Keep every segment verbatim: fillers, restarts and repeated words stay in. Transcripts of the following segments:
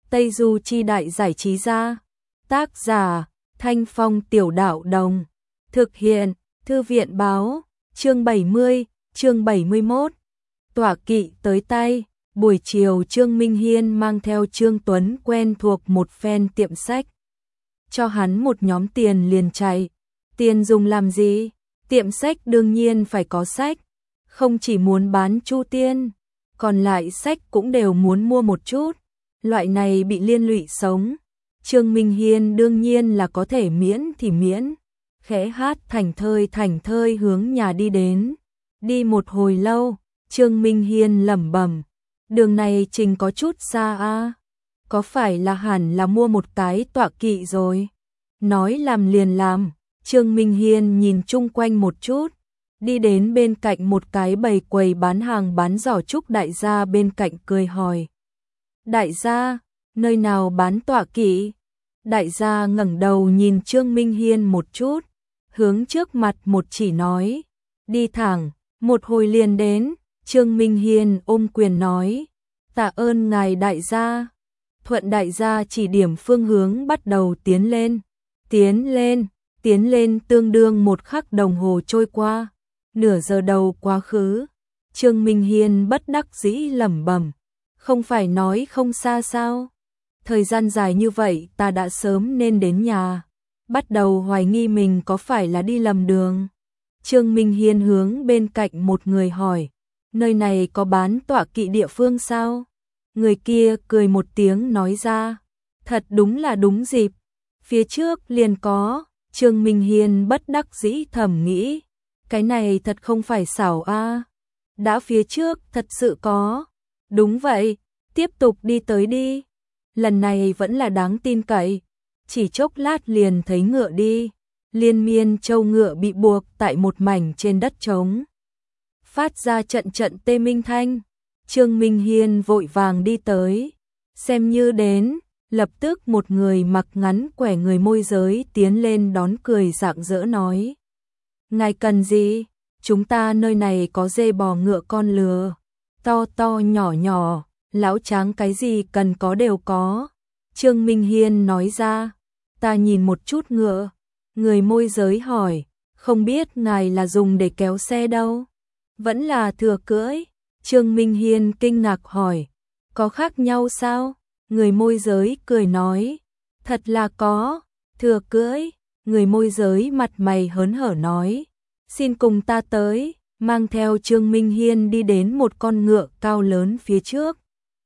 Tây Du Chi Đại Giải Trí Gia. Tác giả Thanh Phong Tiểu Đạo Đồng. Thực hiện Thư viện Báo. Chương bảy mươi, chương bảy mươi mốt. Tọa kỵ tới tay. Buổi chiều Trương Minh Hiên mang theo Trương Tuấn quen thuộc một phen tiệm sách. Cho hắn một nhóm tiền liền chạy. Tiền dùng làm gì? Tiệm sách đương nhiên phải có sách. Không chỉ muốn bán chu tiên, còn lại sách cũng đều muốn mua một chút. Loại này bị liên lụy sống, Trương Minh Hiên đương nhiên là có thể miễn thì miễn. Khẽ hát thảnh thơi thảnh thơi hướng nhà đi đến. Đi một hồi lâu, Trương Minh Hiên lẩm bẩm, đường này trình có chút xa a, có phải là hẳn là mua một cái tọa kỵ rồi. Nói làm liền làm, Trương Minh Hiên nhìn chung quanh một chút, đi đến bên cạnh một cái bầy quầy bán hàng bán giỏ trúc đại gia bên cạnh cười hỏi. Đại gia, nơi nào bán tọa kỵ? Đại gia ngẩng đầu nhìn Trương Minh Hiên một chút, hướng trước mặt một chỉ nói, đi thẳng, một hồi liền đến. Trương Minh Hiên ôm quyền nói, tạ ơn ngài đại gia. Thuận đại gia chỉ điểm phương hướng bắt đầu tiến lên, tiến lên, tiến lên tương đương một khắc đồng hồ trôi qua, nửa giờ đầu quá khứ. Trương Minh Hiên bất đắc dĩ lẩm bẩm, không phải nói không xa sao? Thời gian dài như vậy ta đã sớm nên đến nhà, bắt đầu hoài nghi mình có phải là đi lầm đường. Trương Minh Hiên hướng bên cạnh một người hỏi, nơi này có bán tọa kỵ địa phương sao? Người kia cười một tiếng nói ra, thật đúng là đúng dịp, phía trước liền có. Trương Minh Hiên bất đắc dĩ thầm nghĩ, cái này thật không phải xảo a, đã phía trước thật sự có. Đúng vậy, tiếp tục đi tới đi. Lần này vẫn là đáng tin cậy. Chỉ chốc lát liền thấy ngựa đi, liên miên châu ngựa bị buộc tại một mảnh trên đất trống, phát ra trận trận tê minh thanh. Trương Minh Hiên vội vàng đi tới, xem như đến, lập tức một người mặc ngắn quẻ người môi giới tiến lên đón cười rạng rỡ nói. Ngài cần gì? Chúng ta nơi này có dê bò ngựa con lừa, to to nhỏ nhỏ, lão tráng cái gì cần có đều có. Trương Minh Hiên nói ra, ta nhìn một chút ngựa. Người môi giới hỏi, không biết ngài là dùng để kéo xe đâu? Vẫn là thừa cưỡi? Trương Minh Hiên kinh ngạc hỏi, có khác nhau sao? Người môi giới cười nói, thật là có, thừa cưỡi. Người môi giới mặt mày hớn hở nói, xin cùng ta tới, mang theo Trương Minh Hiên đi đến một con ngựa cao lớn phía trước.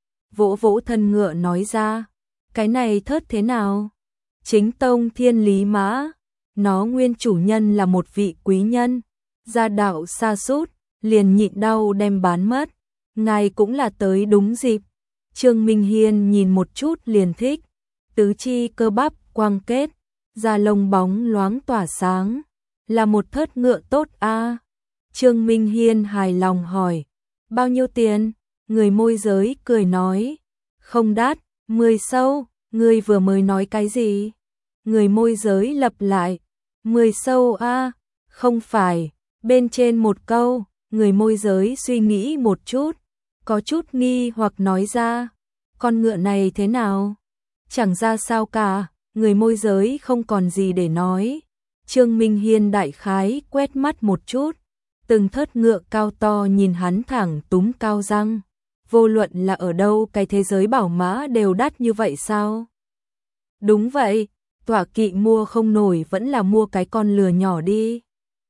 Vỗ vỗ thân ngựa nói ra, cái này thớt thế nào? Chính tông thiên lý mã, nó nguyên chủ nhân là một vị quý nhân, gia đạo sa sút, liền nhịn đau đem bán mất. Ngài cũng là tới đúng dịp. Trương Minh Hiên nhìn một chút liền thích, tứ chi cơ bắp quang kết, da lông bóng loáng tỏa sáng, là một thớt ngựa tốt a. Trương Minh Hiên hài lòng hỏi, bao nhiêu tiền? Người môi giới cười nói, không đắt, mười sâu. Người vừa mới nói cái gì? Người môi giới lặp lại, mười sâu a, không phải, bên trên một câu. Người môi giới suy nghĩ một chút, có chút nghi hoặc nói ra, con ngựa này thế nào? Chẳng ra sao cả. Người môi giới không còn gì để nói. Trương Minh Hiên đại khái quét mắt một chút, từng thớt ngựa cao to nhìn hắn thẳng túm cao răng. Vô luận là ở đâu cái thế giới bảo mã đều đắt như vậy sao? Đúng vậy, tọa kỵ mua không nổi vẫn là mua cái con lừa nhỏ đi.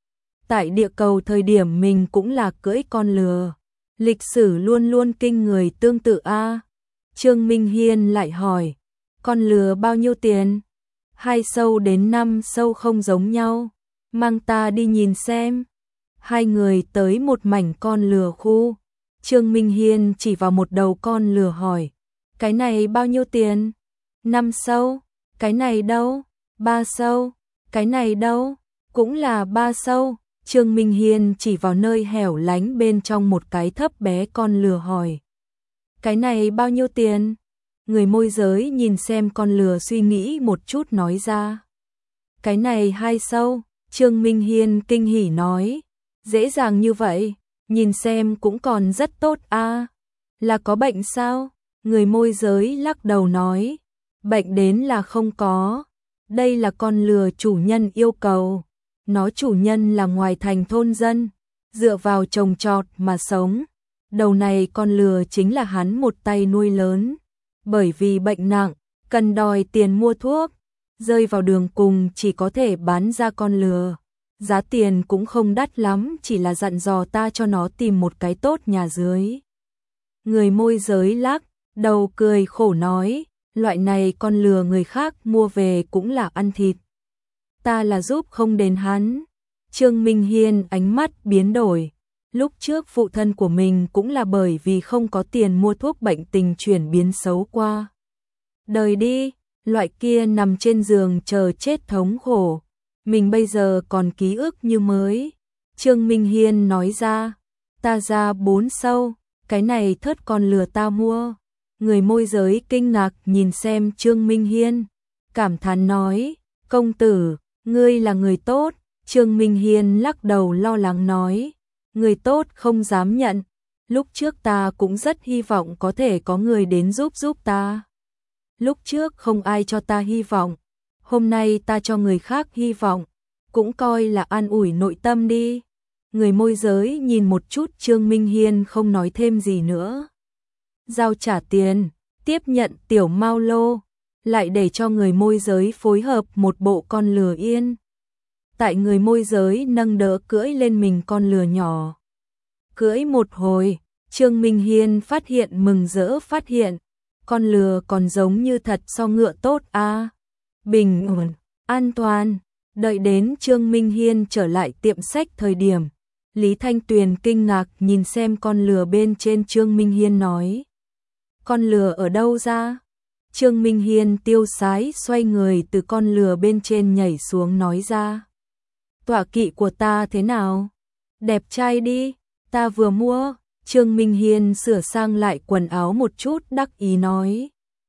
Tại địa cầu thời điểm mình cũng là cưỡi con lừa, lịch sử luôn luôn kinh người tương tự a. Trương Minh Hiên lại hỏi, con lừa bao nhiêu tiền? Hai sâu đến năm sâu không giống nhau, mang ta đi nhìn xem. Hai người tới một mảnh con lừa khu. Trương Minh Hiên chỉ vào một đầu con lừa hỏi, cái này bao nhiêu tiền? Năm sâu. Cái này đâu? Ba sâu. Cái này đâu? Cũng là ba sâu. Trương Minh Hiên chỉ vào nơi hẻo lánh bên trong một cái thấp bé con lừa hỏi, cái này bao nhiêu tiền? Người môi giới nhìn xem con lừa suy nghĩ một chút nói ra, cái này hai sâu. Trương Minh Hiên kinh hỉ nói, dễ dàng như vậy, nhìn xem cũng còn rất tốt a. Là có bệnh sao? Người môi giới lắc đầu nói, bệnh đến là không có, đây là con lừa chủ nhân yêu cầu, nó chủ nhân là ngoài thành thôn dân, dựa vào trồng trọt mà sống, đầu này con lừa chính là hắn một tay nuôi lớn, bởi vì bệnh nặng, cần đòi tiền mua thuốc, rơi vào đường cùng chỉ có thể bán ra con lừa. Giá tiền cũng không đắt lắm, chỉ là dặn dò ta cho nó tìm một cái tốt nhà dưới. Người môi giới lắc đầu cười khổ nói, loại này con lừa người khác mua về cũng là ăn thịt. Ta là giúp không đến hắn. Trương Minh Hiên ánh mắt biến đổi. Lúc trước phụ thân của mình cũng là bởi vì không có tiền mua thuốc bệnh tình chuyển biến xấu qua. Đời đi, loại kia nằm trên giường chờ chết thống khổ. Mình bây giờ còn ký ức như mới. Trương Minh Hiên nói ra, ta ra bốn sâu, cái này thớt con lừa ta mua. Người môi giới kinh ngạc nhìn xem Trương Minh Hiên, cảm thán nói, công tử, ngươi là người tốt. Trương Minh Hiên lắc đầu lo lắng nói, người tốt không dám nhận, lúc trước ta cũng rất hy vọng có thể có người đến giúp giúp ta. Lúc trước không ai cho ta hy vọng, hôm nay ta cho người khác hy vọng, cũng coi là an ủi nội tâm đi. Người môi giới nhìn một chút Trương Minh Hiên không nói thêm gì nữa. Giao trả tiền, tiếp nhận tiểu mao lô, lại để cho người môi giới phối hợp một bộ con lừa yên. Tại người môi giới nâng đỡ cưỡi lên mình con lừa nhỏ. Cưỡi một hồi, Trương Minh Hiên phát hiện mừng rỡ phát hiện, con lừa còn giống như thật so ngựa tốt a. À. Bình ổn, an toàn. Đợi đến Trương Minh Hiên trở lại tiệm sách thời điểm, Lý Thanh Tuyền kinh ngạc nhìn xem con lừa bên trên. Trương Minh Hiên nói, con lừa ở đâu ra? Trương Minh Hiên tiêu sái xoay người từ con lừa bên trên nhảy xuống nói ra, tọa kỵ của ta thế nào? Đẹp trai đi, ta vừa mua. Trương Minh Hiên sửa sang lại quần áo một chút đắc ý nói,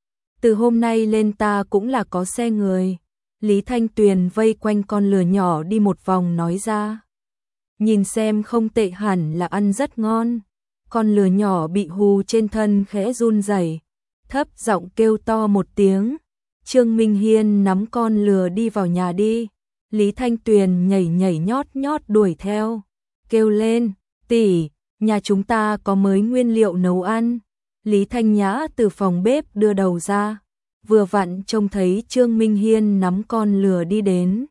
từ hôm nay lên ta cũng là có xe người. Lý Thanh Tuyền vây quanh con lừa nhỏ đi một vòng nói ra, nhìn xem không tệ, hẳn là ăn rất ngon. Con lừa nhỏ bị hù trên thân khẽ run rẩy, thấp giọng kêu to một tiếng. Trương Minh Hiên nắm con lừa đi vào nhà đi. Lý Thanh Tuyền nhảy nhảy nhót nhót đuổi theo, kêu lên, tỷ, nhà chúng ta có mới nguyên liệu nấu ăn. Lý Thanh Nhã từ phòng bếp đưa đầu ra, vừa vặn trông thấy Trương Minh Hiên nắm con lừa đi đến.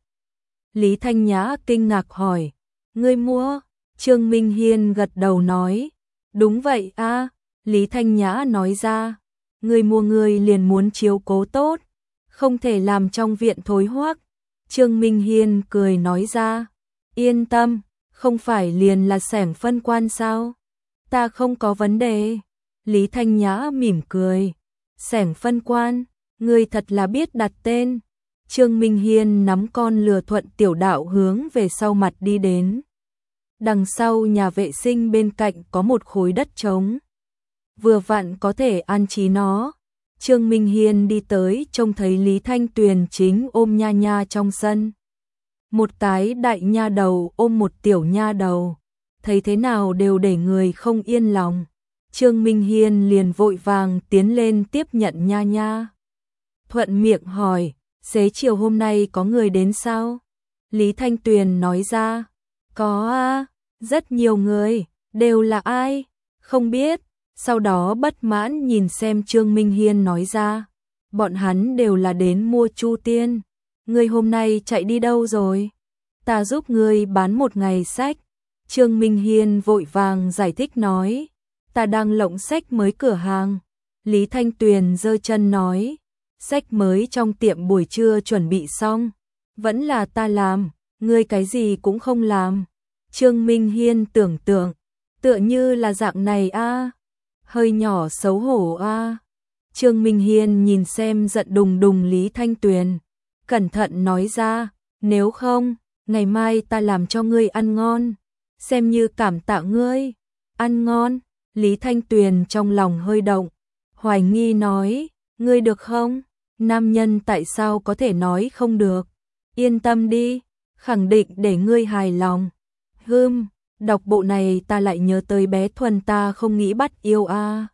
Lý Thanh Nhã kinh ngạc hỏi, ngươi mua? Trương Minh Hiên gật đầu nói, đúng vậy a. À. Lý Thanh Nhã nói ra, ngươi mua ngươi liền muốn chiếu cố tốt, không thể làm trong viện thối hoác. Trương Minh Hiên cười nói ra, yên tâm, không phải liền là xẻng phân quan sao? Ta không có vấn đề. Lý Thanh Nhã mỉm cười, xẻng phân quan, ngươi thật là biết đặt tên. Trương Minh Hiên nắm con lừa thuận tiểu đạo hướng về sau mặt đi đến. Đằng sau nhà vệ sinh bên cạnh có một khối đất trống, vừa vặn có thể an trí nó. Trương Minh Hiên đi tới trông thấy Lý Thanh Tuyền chính ôm nha nha trong sân. Một cái đại nha đầu ôm một tiểu nha đầu, thấy thế nào đều để người không yên lòng. Trương Minh Hiên liền vội vàng tiến lên tiếp nhận nha nha. Thuận miệng hỏi, xế chiều hôm nay có người đến sao? Lý Thanh Tuyền nói ra, có a, rất nhiều người, đều là ai? Không biết. Sau đó bất mãn nhìn xem Trương Minh Hiên nói ra, bọn hắn đều là đến mua Chu Tiên. Ngươi hôm nay chạy đi đâu rồi? Ta giúp ngươi bán một ngày sách. Trương Minh Hiên vội vàng giải thích nói, ta đang lộng sách mới cửa hàng. Lý Thanh Tuyền giơ chân nói, sách mới trong tiệm buổi trưa chuẩn bị xong, vẫn là ta làm, ngươi cái gì cũng không làm. Trương Minh Hiên tưởng tượng, tựa như là dạng này a. À. Hơi nhỏ xấu hổ a. À. Trương Minh Hiên nhìn xem giận đùng đùng Lý Thanh Tuyền, cẩn thận nói ra, nếu không, ngày mai ta làm cho ngươi ăn ngon, xem như cảm tạ ngươi. Ăn ngon? Lý Thanh Tuyền trong lòng hơi động, hoài nghi nói, ngươi được không? Nam nhân tại sao có thể nói không được? Yên tâm đi, khẳng định để ngươi hài lòng. Hừm, đọc bộ này ta lại nhớ tới bé Thuần, ta không nghĩ bắt yêu a. À.